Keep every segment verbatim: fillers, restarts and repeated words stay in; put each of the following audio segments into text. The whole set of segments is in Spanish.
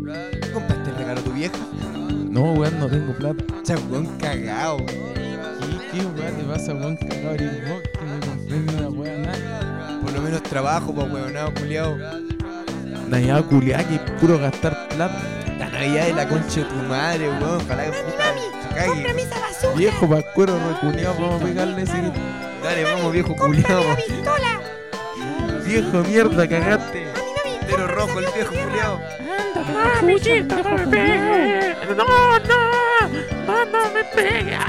¿Te compraste el regalo a tu vieja? No, weón, no tengo plata. Cha, weón cagao. ¿Qué, qué weón te pasa, weón? Cagado eres vos que me compré una weá nada. Por lo menos trabajo, pa' weonado, culiao. Navidad culiá, que es puro gastar plata. La Navidad es la concha de tu madre, weón. Ojalá que puta se cague. esa basura. Viejo pascuero reculeado, vamos a pegarle ese. Dale, vamos, viejo culiao. pistola. Viejo mierda, cagaste. Pero rojo el viejo culiao. Mami, chica, no me pegues. No, no. No, no me pegues.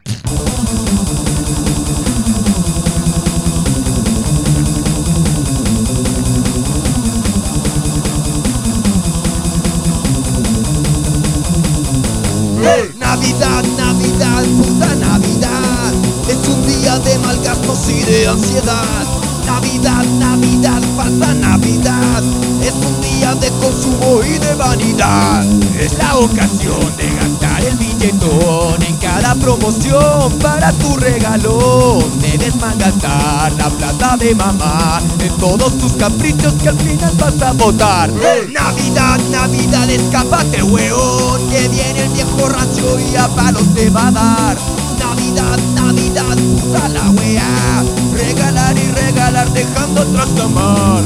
Navidad, Navidad, puta Navidad. Es un día de mal gastos y de ansiedad. Navidad, Navidad, falsa Navidad. Es un día de consumo y de vanidad. Es la ocasión de gastar el billetón en cada promoción para tu regalo. Debes malgastar la plata de mamá en todos tus caprichos que al final vas a botar. Navidad, Navidad, escápate, weón, que viene el viejo rancio y a palos te va a dar. Navidad, Navidad, puta la wea. Regalar y regalar dejando atrás amar.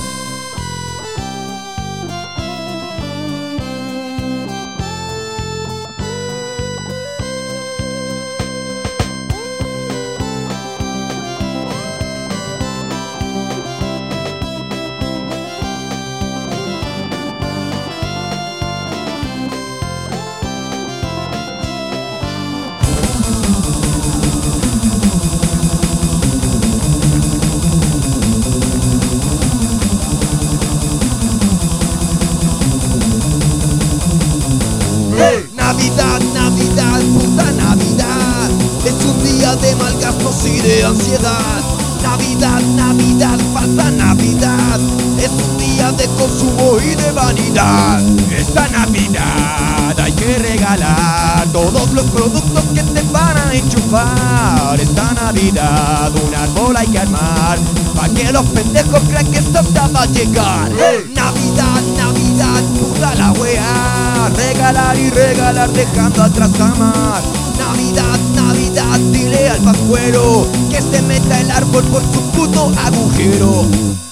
Navidad, Navidad, puta Navidad. Es un día de mal gastos y de ansiedad. Navidad, Navidad, falsa Navidad. Es un día de consumo y de vanidad. Esta Navidad hay que regalar todos los productos que te van a enchufar. Esta Navidad un árbol hay que armar pa' que los pendejos crean que Santa va a llegar. Navidad, Navidad, puta la wea. Regalar y regalar dejando atrás amar. Navidad, Navidad, dile al pascuero que se meta el árbol por su puto agujero.